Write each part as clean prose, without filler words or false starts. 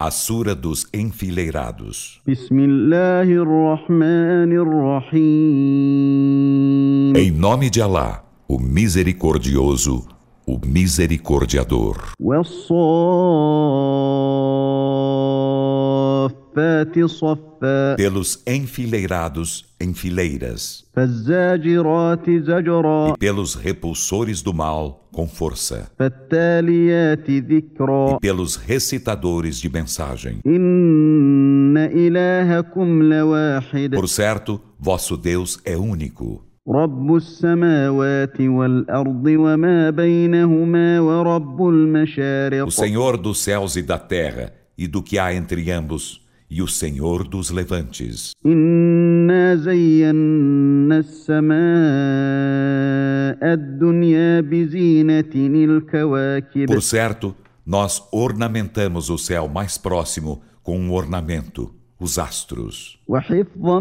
A Sura dos Enfileirados. Bismillahirrahmanirrahim. Em nome de Alá, o Misericordioso, o Misericordiador. Wassafati saffa. Pelos enfileirados em fileiras. Fazzajirati zajra. E pelos repulsores do mal com força. Fattaliyati dhikra. E pelos recitadores de mensagem. Inna ilahakum lawahid. Por certo, vosso Deus é único. رب السماوات والأرض وما بينهما ورب المشارق. O Senhor dos céus e da terra e do que há entre ambos, e o Senhor dos levantes. إنا زينا السماء الدنيا بزينة الكواكب. Por certo, nós ornamentamos o céu mais próximo com um ornamento, os astros. وحفظا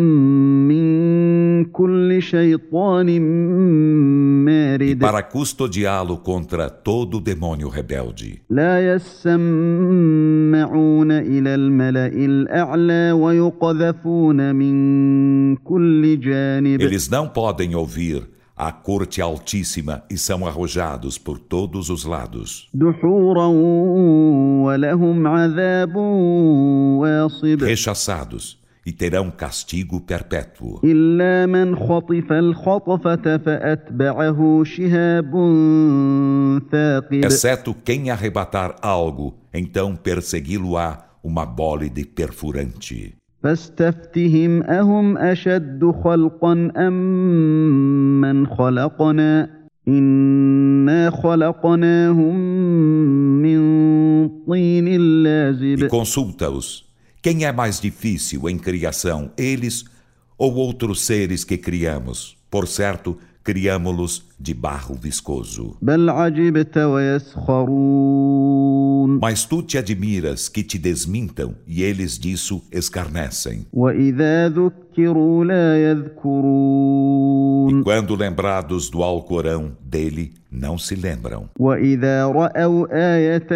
من كل شيطان مارد. E para custodiá-lo contra todo demônio rebelde. لا يسمعون إلى الملأ الأعلى ويقذفون من كل جانب. Eles não podem ouvir a corte altíssima e são arrojados por todos os lados. دحورا ولهم عذاب واصب. Rechaçados, e terão castigo perpétuo. إلا من خطف الخطفة فأتبعه شهاب ثاقب. Exceto quem arrebatar algo, então persegui-lo-á uma bólide perfurante. فاستفتهم أهم أشد خلقا أم من خلقنا إنا خلقناهم من طين لازب. E consulta-os. Quem é mais difícil em criação, eles ou outros seres que criamos? Por certo, criamo-los de barro viscoso. بل عجبت ويسخرون. Mas tu te admiras que te desmintam e eles disso escarnecem. وإذا ذكروا لا يذكرون. E quando lembrados do Alcorão dele, não se lembram. وإذا رأوا آية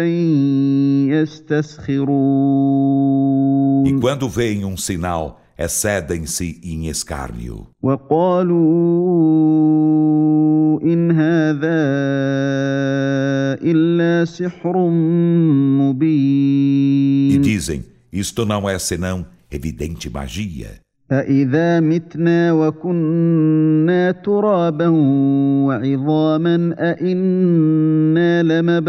يستسخرون. E quando veem um sinal, excedem-se em escárnio. وقالوا إن هذا إلا سحر مبين. E dizem, isto não é senão evidente magia. أإذا متنا وكنا ترابا وعظاما أإنا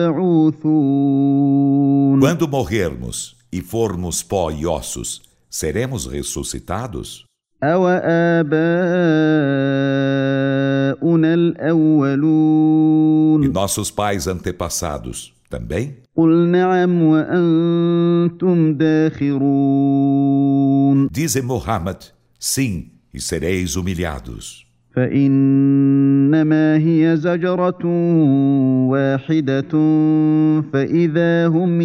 لمبعوثون. Quando morrermos e formos pó e ossos, seremos ressuscitados? أوآباؤنا الأولون. E nossos pais antepassados também? قل نعم وأنتم داخرون. Dize Muhammad, sim, e sereis humilhados. فإنما هي زجرة واحدة فإذا هم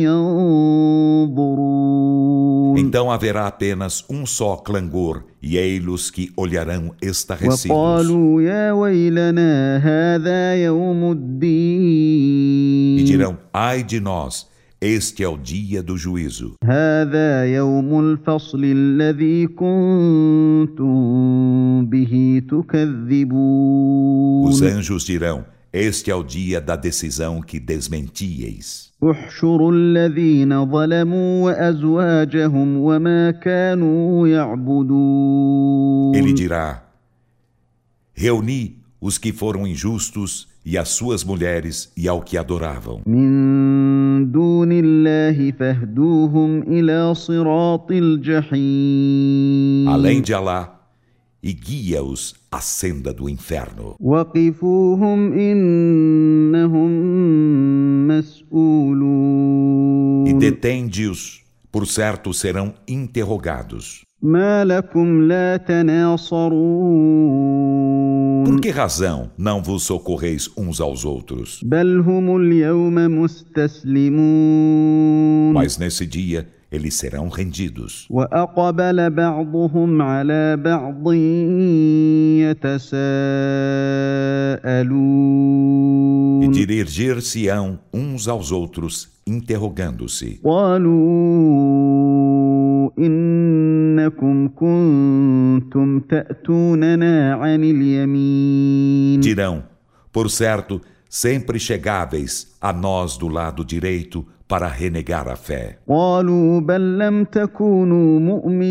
ينظرون. Então haverá apenas um só clangor, e ei-los que olharão estarrecidos. وقالوا يا ويلنا هذا يوم الدين. E dirão, ai de nós, este é o dia do juízo. هذا يوم الفصل الذي كنتم به تكذبون. Os anjos dirão, este é o dia da decisão que desmentieis. احشروا الذين ظلموا وأزواجهم وما كانوا يعبدون. Ele dirá, reuni os que foram injustos e as suas mulheres e ao que adoravam. من دون الله فاهدوهم إلى صراط الجحيم. Além de Alá, e guia-os à senda do inferno. وقفوهم إنهم مسؤولون. E detende-os, por certo serão interrogados. ما لكم لا تناصرون. Por que razão não vos socorreis uns aos outros? بل هم اليوم مستسلمون. Mas nesse dia eles serão rendidos. وأقبل بعضهم على بعض E يتساءلون dirigir-se-ão uns aos outros, interrogando-se. قالوا إنكم كنتم تأتوننا عن اليمين Dirão, por certo, sempre chegáveis a nós do lado direito para renegar a fé. قالوا بل لم تكونوا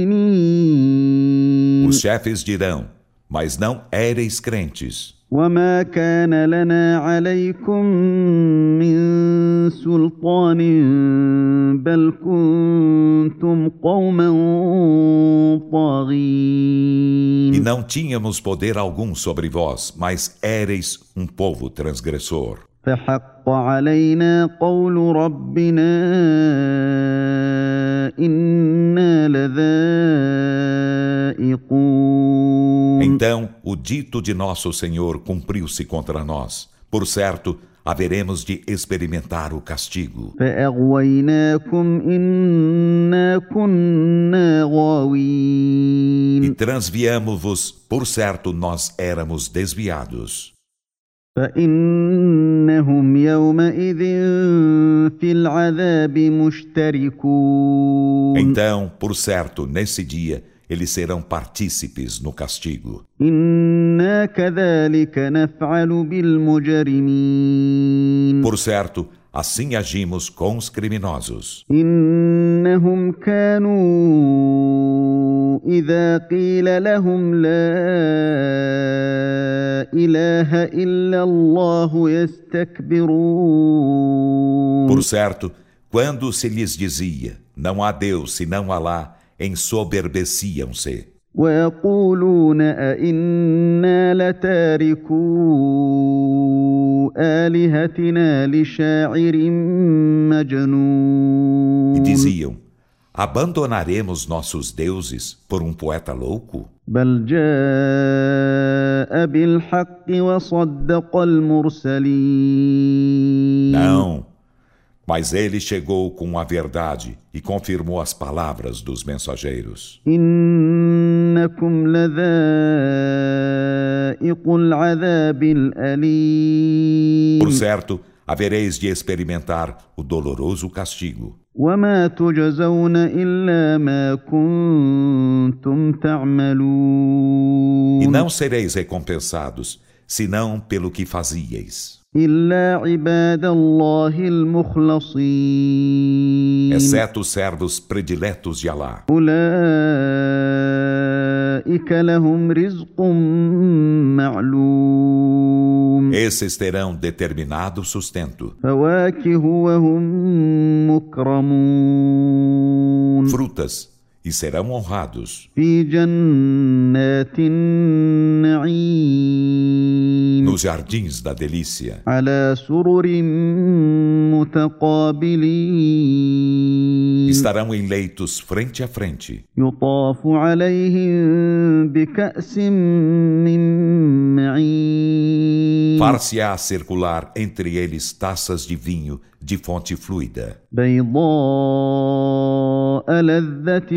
مؤمنين Os chefes dirão, mas não éreis crentes. وما كان لنا عليكم من سلطان بل كنتم قوما طاغين E não tínhamos poder algum sobre vós, mas éreis um povo transgressor. فحق علينا قول ربنا إنا لذائقون Então, o dito de nosso Senhor cumpriu-se contra nós. Por certo, haveremos de experimentar o castigo. فأغويناكم إنا كنا E غاوين transviamo-vos, por certo, nós éramos desviados. فإنهم يومئذ في العذاب مشتركون Então, por certo, nesse dia, eles serão partícipes no castigo. إنا كذلك نفعل بالمجرمين Por certo, assim agimos com os criminosos. إنهم كانوا إذا قيل لهم لا إله إلا الله يستكبرون Por certo, quando se lhes dizia, não há Deus senão Alá, ensoberbeciam-se. ويقولون أئنا لتاركو آلهتنا لشاعر مجنون E diziam, abandonaremos nossos deuses por um poeta louco? بل جاء بالحق وصدق المرسلين Não, mas ele chegou com a verdade e confirmou as palavras dos mensageiros. إنكم لذائق العذاب الأليم Por certo, havereis de experimentar o doloroso castigo. وما تجزون إلا ما كنتم تعملون E não sereis recompensados, senão pelo que fazíeis. إلا عباد الله المخلصين Exceto os servos prediletos de Alá. أولئك لهم رزق معلوم Esses terão determinado sustento, فواكه وهم مكرمون frutas, e serão honrados في جنات النعيم nos jardins da delícia, على سرر متقابلين estarão em leitos frente a frente, يطاف عليهم بكأس من معين far-se-á circular entre eles taças de vinho de fonte fluida, بيضاء لذة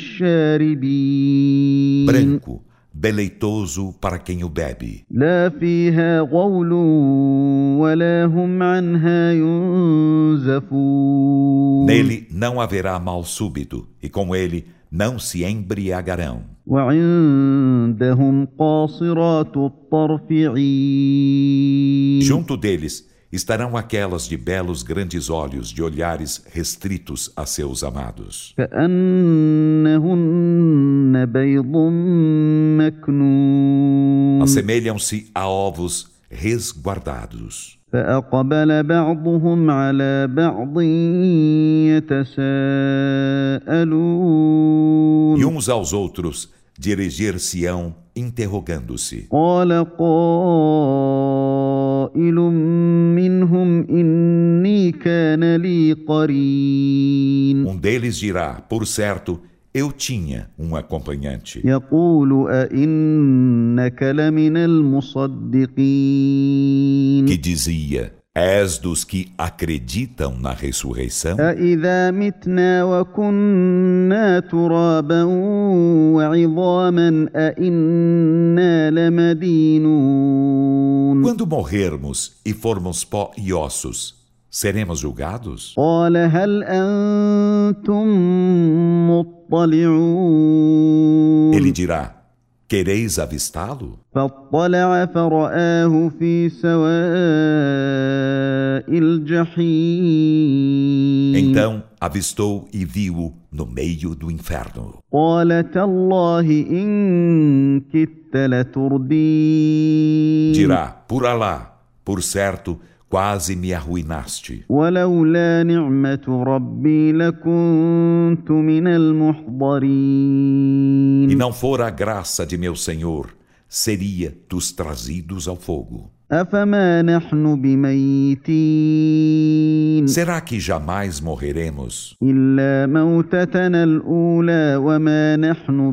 للشاربين branco, deleitoso para quem o bebe. لا فيها غول ولا هم عنها ينزفون Nele não haverá mal súbito, e com ele não se embriagarão. وعندهم قاصرات الطرف عين Junto deles estarão aquelas de belos grandes olhos, de olhares restritos a seus amados. كأنهن بيض مكنون Assemelham-se a ovos resguardados. فأقبل بعضهم على بعض يتساءلون E uns aos outros dirigir-se-ão interrogando-se. قال قائل منهم إني كان لي قرين Um deles dirá, por certo, eu tinha um acompanhante, يقول أئنك لمن المصدقين que dizia, És dos que acreditam na ressurreição? أَإِذَا مِتْنَا وَكُنَّا تُرَابًا وَعِظَامًا أَإِنَّا لَمَدِينُونَ Quando morrermos e formos pó e ossos, seremos julgados? قَالَ هَلْ أَنْتُمْ مُطَّلِعُونَ Ele dirá: quereis avistá-lo? فاطلع فرآه في سواء الجحيم Então avistou e viu-o no meio do inferno. قال تالله إن كدت لتردين Dirá: por Alá, por certo, quase me arruinaste. ولولا نعمة ربي لكنت من المحضرين E não fora a graça de meu Senhor, seria dos trazidos ao fogo. أفما نحن بميتين Será que jamais morreremos? إلا موتتنا الأولى وما نحن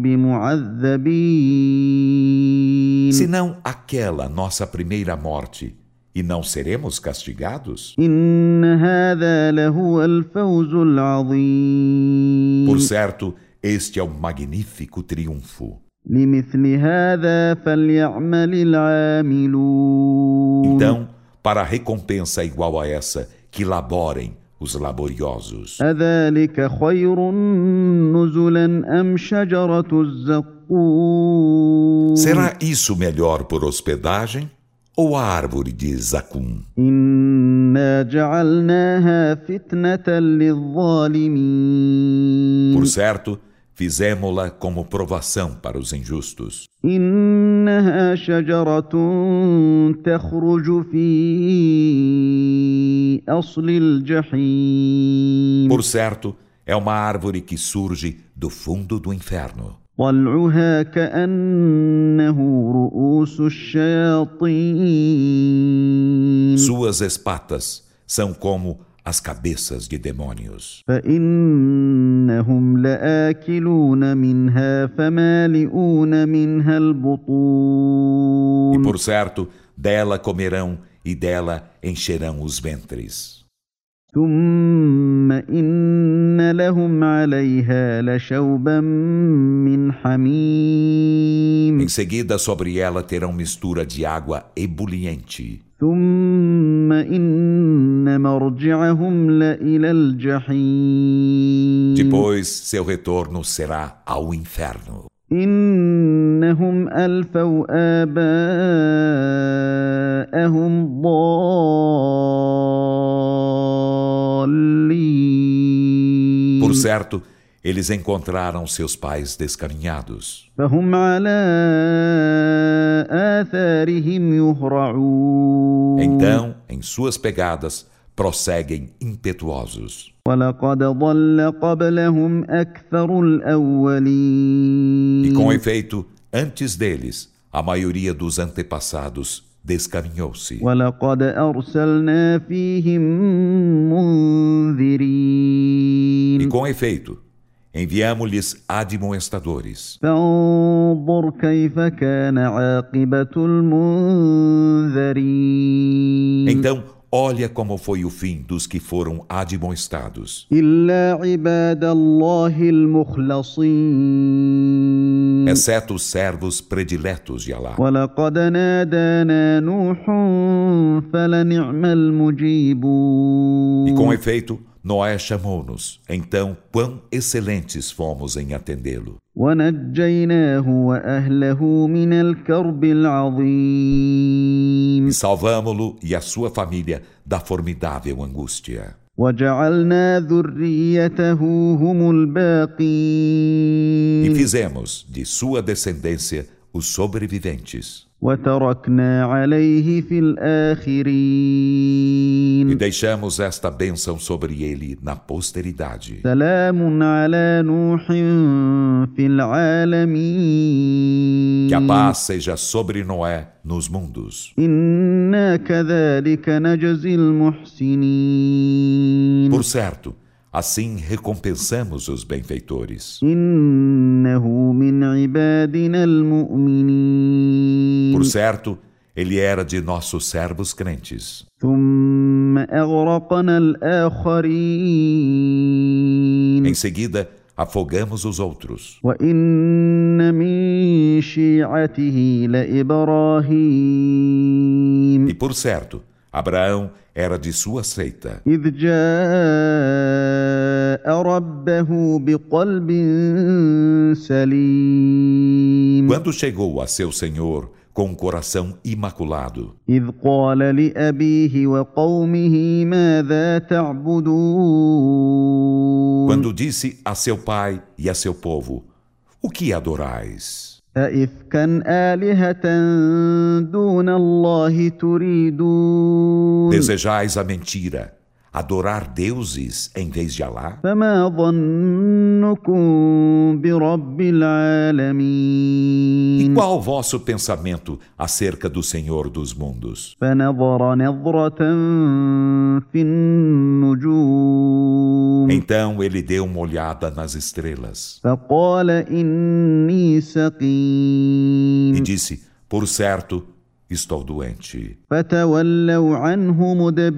بمعذبين Senão aquela nossa primeira morte, e não seremos castigados? إن هذا لهو الفوز العظيم Por certo, este é o magnífico triunfo. لمثل هذا فليعمل العاملون Então, para a recompensa igual a essa, que laborem os laboriosos. أذلك خير نزلا أم شجرة الزقوم Será isso melhor por hospedagem ou a árvore de Zacum? إنا جعلناها فتنة للظالمين Por certo, fizemo-la como provação para os injustos. إنها شجرة تخرج في أصل الجحيم Por certo, é uma árvore que surge do fundo do inferno. طلعها كأنه رؤوس الشياطين Suas espatas são como as cabeças de demônios. فإنهم لآكلون منها فمالئون منها E البطون por certo, dela comerão e dela encherão os ventres. ثم إن لهم عليها لشوبا من حميم Em seguida, sobre ela terão mistura de água ebuliente. ثم إن مرجعهم لإلى الجحيم Depois, seu retorno será ao inferno. إنهم ألفوا آباءهم ضالين Por certo, eles encontraram seus pais descaminhados. فهم على آثارهم يهرعون Então, em suas pegadas, prosseguem impetuosos. ولقد ضل قبلهم أكثر الأولين E com efeito, antes deles, a maioria dos antepassados descaminhou-se. ولقد أرسلنا فيهم E منذرين com efeito, enviamo-lhes admoestadores. فانظر كيف كان عاقبة المنذرين Então, olha como foi o fim dos que foram admoestados, إلا عباد الله المخلصين exceto os servos prediletos de Alá. ولقد نادانا نوح فلنعم المجيبون E com efeito, Noé chamou-nos. Então, quão excelentes fomos em atendê-lo. ونجيناه وأهله من الكرب العظيم E salvamo-lo e a sua família da formidável angústia. وجعلنا ذريته هم E الباقين fizemos de sua descendência os sobreviventes. وتركنا عليه في E الآخرين deixamos esta bênção sobre ele na posteridade. سلام على نوح في العالمين Que a paz seja sobre Noé nos mundos. إنا كذلك نجزي المحسنين Por certo, assim recompensamos os benfeitores. إنه من عبادنا المؤمنين Por certo, Ele era de nossos servos crentes. ثم أغرقنا الآخرين Em seguida, afogamos os outros. وإن من شيعته لإبراهيم E por certo, Abraão era de sua seita. إذ جاء ربه بقلب سليم Quando chegou a seu Senhor com um coração imaculado, إذ قال لأبيه وقومه ماذا تعبدون quando disse a seu pai e a seu povo: O que adorais? أئفكا آلهة دون الله تريدون Desejais a mentira, adorar deuses em vez de Alá? فما ظنكم برب E العالمين qual o vosso pensamento acerca do Senhor dos mundos? فنظر نظرة في النجوم Então ele deu uma olhada nas estrelas فقال إني e سقيم disse: Por certo, estou doente. فتولوا عنه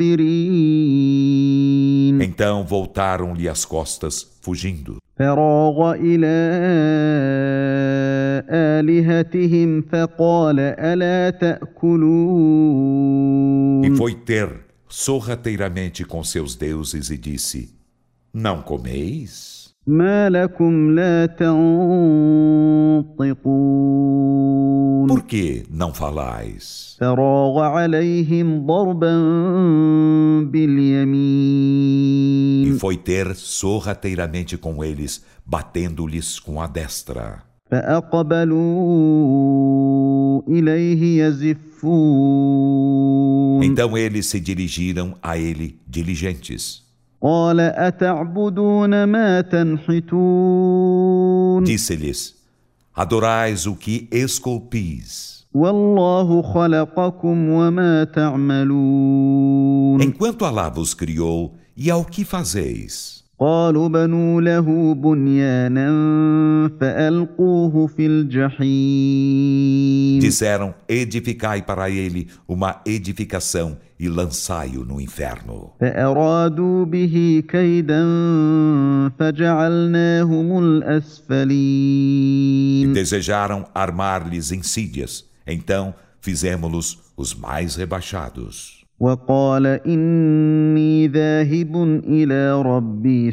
مدبرين Então voltaram-lhe as costas, fugindo. فراغ إلى آلهتهم فقال ألا تأكلون E foi ter sorrateiramente com seus deuses e disse: Não comeis? ما لكم لا تنطقون Por que não falais? فراغ عليهم ضربا E باليمين foi ter sorrateiramente com eles, batendo-lhes com a destra. فأقبلوا إليه يزفون Então eles se dirigiram a ele diligentes. قال أتعبدون ما تنحتون Disse-lhes: Adorais o que esculpis. والله خلقكم وما تعملون Enquanto Alá vos criou, e ao que fazeis? قالوا بنوا له بنيانا فألقوه في الجحيم Disseram: Edificai para ele uma edificação e lançai-o no inferno. فأرادوا به كيدا فجعلناهم E الأسفلين desejaram armar-lhes insídias, então fizemos-los os mais rebaixados. وقال إني ذاهب إلى ربي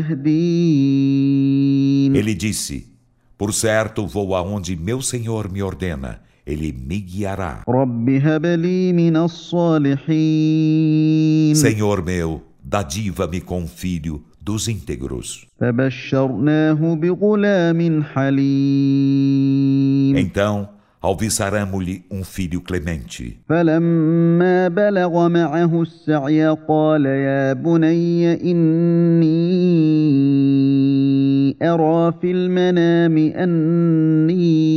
سيهدين Ele disse: Por certo, vou aonde meu Senhor me ordena, ele me guiará. رب هب لي من الصالحين Senhor meu, dadiva-me com um filho dos íntegros. فبشرناه بغلام حليم Então, alviçaramo-lhe um filho clemente. فلما بلغ معه السعي قال يا بني إني أرى في المنام أني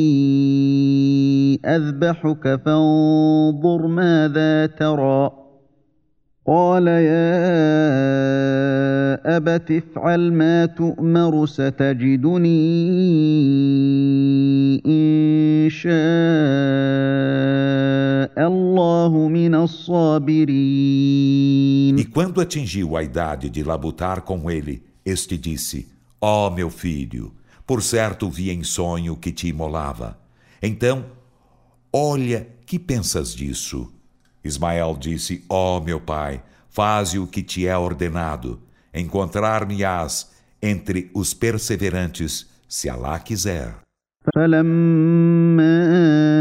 أذبحك فانظر ماذا ترى قال يا أبت افعل ما تؤمر ستجدني إن شاء الله من الصابرين E quando atingiu a idade de labutar com ele, este disse: Ó meu filho, por certo vi em sonho que te imolava. Então, olha, que pensas disso? Ismael disse: Ó meu pai, faze o que te é ordenado. Encontrar-me-ás entre os perseverantes, se Alá quiser. فلما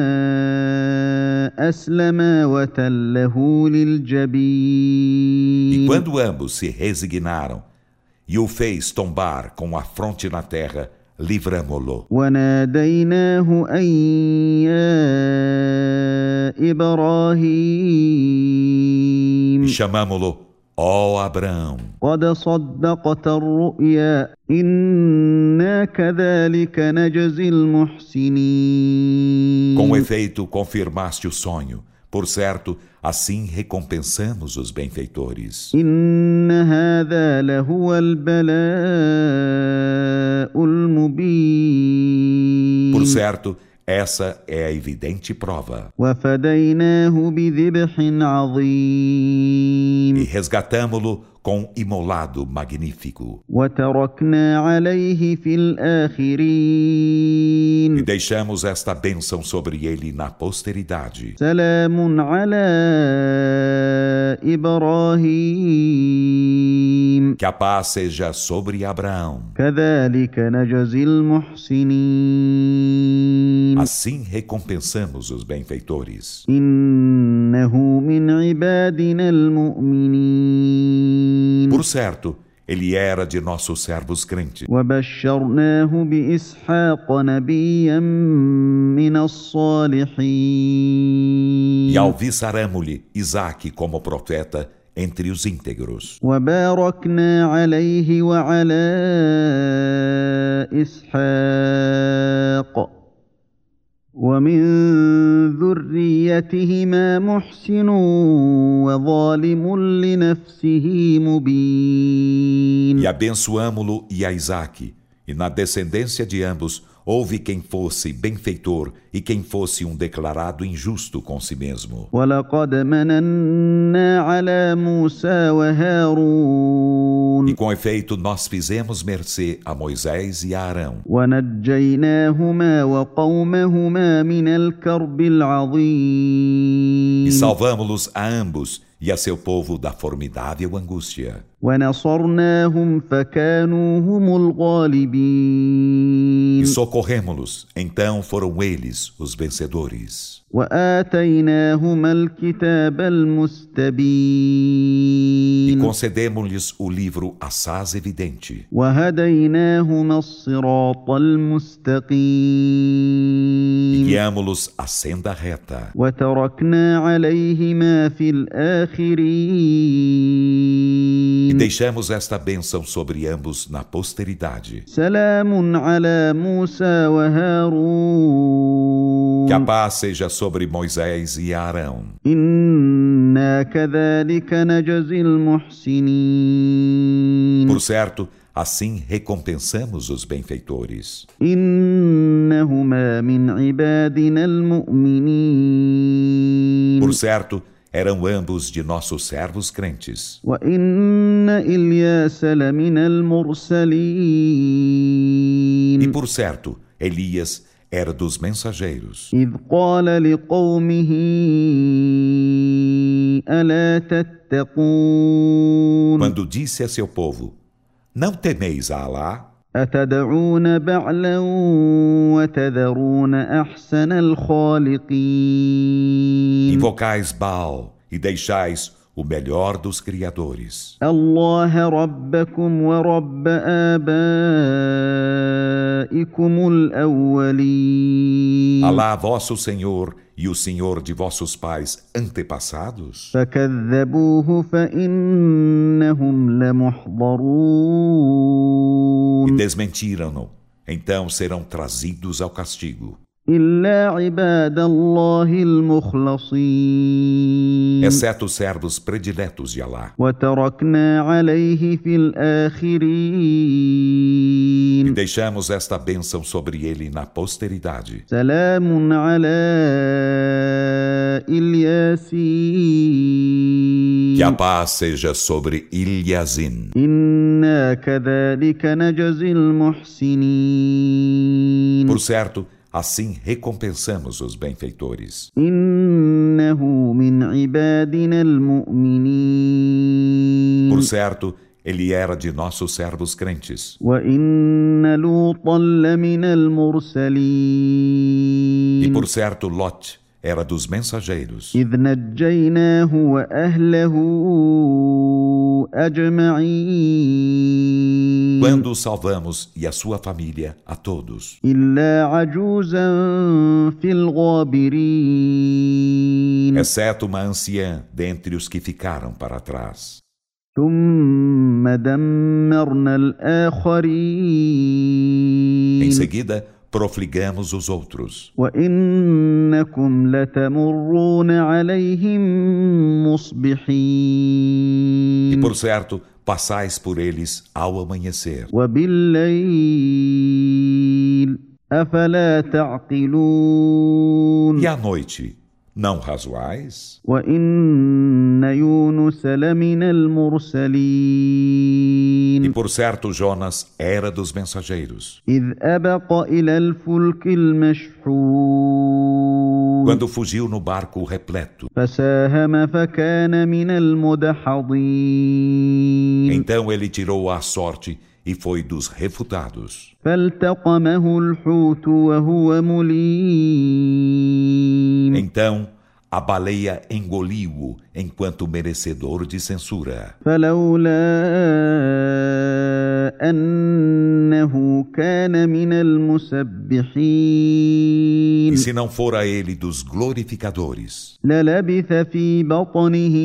أسلما وتله E للجبين quando ambos se resignaram e o fez tombar com a fronte na terra, livramo-lo. وناديناه أن يا E إبراهيم chamamo-lo: Ó Abraão, قد صدقت الرؤيا إنا كذلك نجزي المحسنين com efeito confirmaste o sonho. Por certo, assim recompensamos os benfeitores. إن هذا لهو البلاء المبين Por certo, Essa é a evidente prova. وفديناه بذبح عظيم E resgatamo-lo com imolado magnífico. وتركنا عليه في E الآخرين deixamos esta bênção sobre ele na posteridade. سلام على إبراهيم Que a paz seja sobre Abraão. كذلك نجزي المحسنين Assim recompensamos os benfeitores. إنه من عبادنا المؤمنين Por certo, ele era de nossos servos crentes. وبشرناه بإسحاق نبيا من الصالحين E alviçaramo-lhe Isaque como profeta entre os íntegros. وباركنا عليه وعلى إسحاق ومن ذريتهما محسن وظالم لنفسه مبين E abençoamo-lo e a Isaque, e na descendência de ambos houve quem fosse benfeitor e quem fosse um declarado injusto com si mesmo. ولقد مننا على موسى وهارون E com efeito nós fizemos mercê a Moisés e a Arão, ونجيناهما وقومهما من الكرب e العظيم salvamo-los a ambos e a seu povo da formidável angústia. ونصرناهم فكانوا هم E الغالبين socorremo-los, então foram eles os vencedores. وآتيناهما الكتاب E المستبين concedemos-lhes o livro assaz evidente. وهديناهما الصراط E المستقيم guiamo-los à senda reta. وتركنا عليهما في E الآخرين deixamos esta bênção sobre ambos na posteridade. سلام على موسى وهارون Que a paz seja sobre Moisés e Arão. إنا كذلك نجزي المحسنين Por certo, assim recompensamos os benfeitores. إنهما من عبادنا المؤمنين Por certo, eram ambos de nossos servos crentes. وإن إلياس لمن E المرسلين por certo, Elias era dos mensageiros. إذ قال لقومه ألا تتقون Quando disse a seu povo: Não temeis a Alá? أتدعون بعلا وتذرون أحسن الخالقين Invocais Baal e deixais o melhor dos criadores. الله ربكم ورب آبائكم الأولين Alá, vosso Senhor, e o Senhor de vossos pais antepassados? فكذبوه فإنهم E لمحضرون desmentiram-no, então serão trazidos ao castigo. إلا عباد الله المخلصين Exceto os servos prediletos de Alá. وتركنا عليه في E الآخرين deixamos esta bênção sobre ele na posteridade. سلام على الياسين Que a paz seja sobre Ilhazin. إنا كذلك نجزي المحسنين Por certo, assim recompensamos os benfeitores. إنه من عبادنا المؤمنين Por certo, ele era de nossos servos crentes. وإن لوطا لمن E المرسلين por certo, Lot era dos mensageiros. إذ نجيناه وأهله أجمعين Quando o salvamos e a sua família, a todos. إلا عجوزا في الغابرين Exceto uma anciã dentre os que ficaram para trás. ثم دمرنا الآخرين Em seguida, profligamos os outros. وإنكم لتمرون عليهم E مصبحين por certo, passais por eles ao amanhecer. وبالليل أفلا تعقلون E à noite, não razoais? وإن يونس لمن E المرسلين por certo Jonas era dos mensageiros. إذ أبق إلى الفلك المشحون Quando fugiu no barco repleto, فساهم فكان من المدحضين então ele tirou a sorte e foi dos refutados. فالتقمه الحوت وهو مليم Então a baleia engoliu-o enquanto merecedor de censura. فلولا أنه كان من المسبحين E se não fora ele dos glorificadores, للبث في بطنه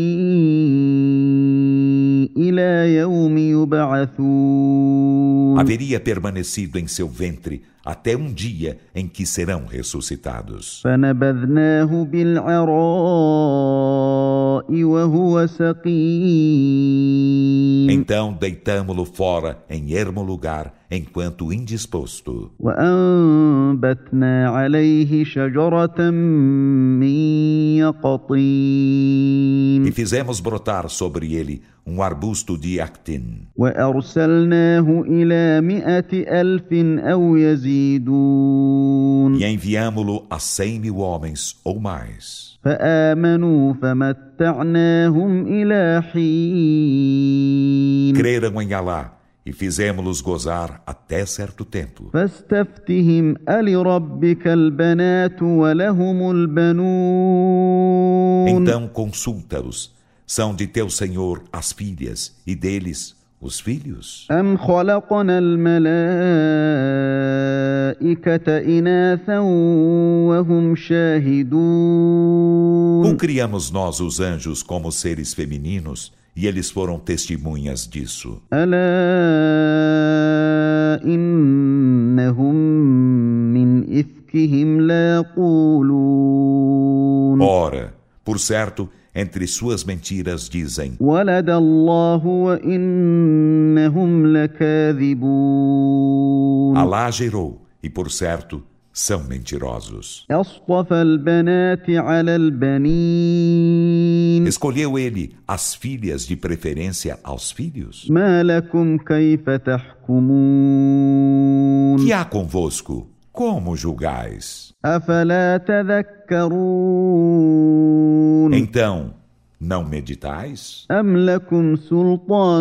إلى يوم يبعثون haveria permanecido em seu ventre até um dia em que serão ressuscitados. فنبذناه بالعراء وهو سقيم Então deitamo-lo fora em ermo lugar, enquanto indisposto. وأنبتنا عليه شجرة من يقطين E fizemos brotar sobre ele um arbusto de actim. وأرسلناه إلى 100,000 أو يزيدون E enviamo-lo a 100.000 homens ou mais. فآمنوا فمتعناهم إلى حين Creram em Alá e fizemos-los gozar até certo tempo. فاستفتهم ألربك البنات ولهم البنون Então consulta-os. São de teu Senhor as filhas e deles os filhos? أم خلقنا الملائكة إناثا وهم شاهدون Ou criamos nós os anjos como seres femininos e eles foram testemunhas disso? ألا إنهم من إفكهم ليقولون Ora, por certo, entre suas mentiras dizem: ولد الله وإنهم لكاذبون Alá gerou, e por certo, são mentirosos. أصطفى البنات على البنين Escolheu ele as filhas de preferência aos filhos? ما لكم كيف تحكمون Que há convosco? Como julgais? أفلا تذكرون Então, não meditais? أم لكم سلطان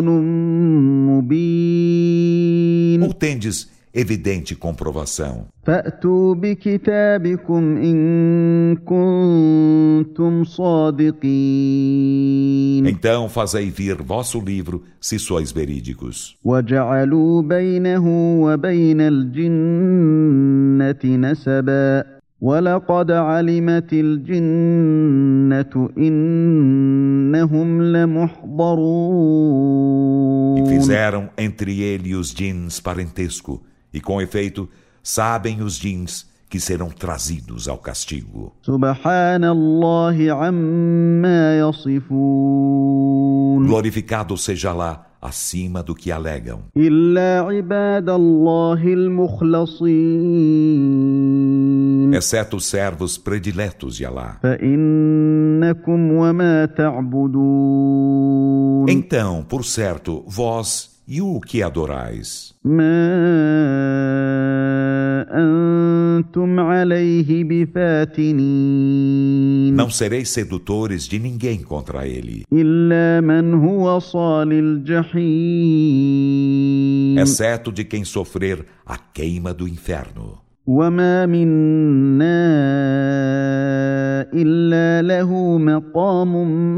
مبين Ou tendes evidente comprovação? فأتوا بكتابكم إن كنتم صادقين Então fazei vir vosso livro, se sois verídicos. وجعلوا بينه وبين الجنة نسبا ولقد علمت الجنة إنهم لمحضرون E fizeram entre ele e os jins parentesco, e com efeito, sabem os jins que serão trazidos ao castigo. سبحان الله عما يصفون Glorificado seja lá acima do que alegam, إلا عباد الله المخلصين exceto os servos prediletos de Alá. فإنكم وما تعبدون Então, por certo, vós e o que adorais, ما أنتم عليه بفاتنين não sereis sedutores de ninguém contra ele, إلا من هو صال الجحيم exceto de quem sofrer a queima do inferno. وما منا إلا له مقام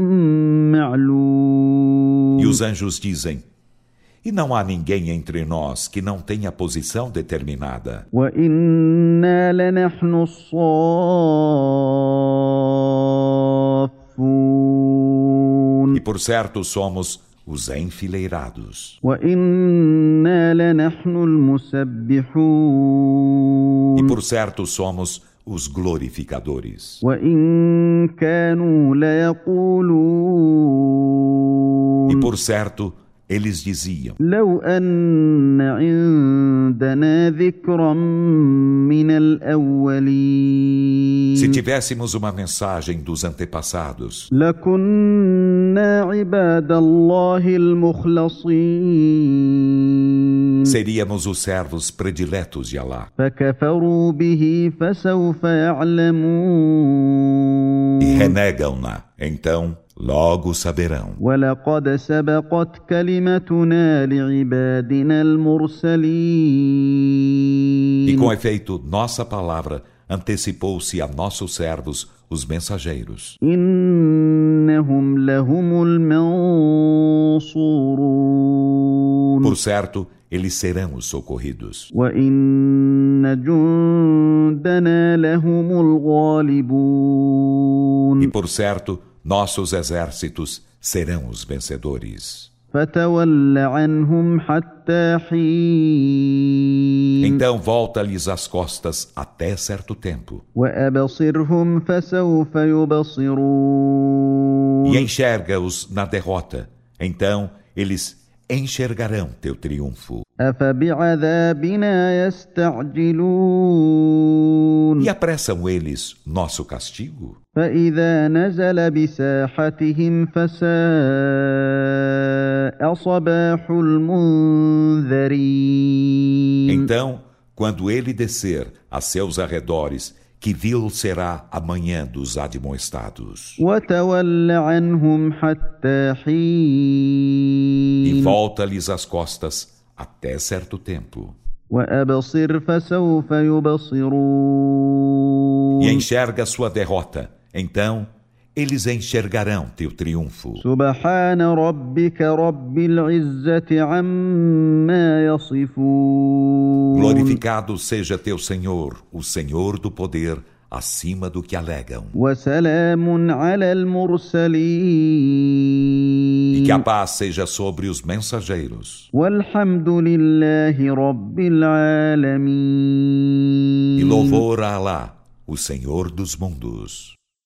معلوم E os anjos dizem: e não há ninguém entre nós que não tenha posição determinada. وإنا لنحن الصافون E por certo somos os enfileirados. وإنا لنحن المسبحون E por certo somos os glorificadores. وإن كانوا E ليقولون por certo eles diziam: لو أن عندنا ذكرا من الأولين se tivéssemos uma mensagem dos antepassados, لكنا عباد الله المخلصين seríamos os servos prediletos de Alá. فكفروا به فسوف يعلمون E renegam-na, então logo saberão. ولقد سبقت كلمتنا لعبادنا المرسلين E com efeito, nossa palavra antecipou-se a nossos servos, os mensageiros. إنهم لهم المنصورون Por certo, eles serão os socorridos. وإن جندنا لهم الغالبون E por certo, nossos exércitos serão os vencedores. فتول عنهم حتى حين Então volta-lhes as costas até certo tempo. وأبصرهم فسوف يبصرون E enxerga-os na derrota. Então eles enxergarão teu triunfo. أفبعذابنا يستعجلون E apressam eles nosso castigo? فإذا نزل بساحتهم فساء صباح المنذرين Então, quando ele descer a seus arredores, que vil será a manhã dos admoestados. وتول عنهم حتى E حين volta-lhes as costas até certo tempo. وأبصر فسوف يبصرون E enxerga sua derrota. Então, eles enxergarão teu triunfo. سبحان ربك رب العزة عما يصفون Glorificado seja teu Senhor, o Senhor do poder, acima do que alegam. وسلام على E المرسلين que a paz seja sobre os mensageiros. والحمد لله رب العالمين E louvor a Alá, o Senhor dos mundos.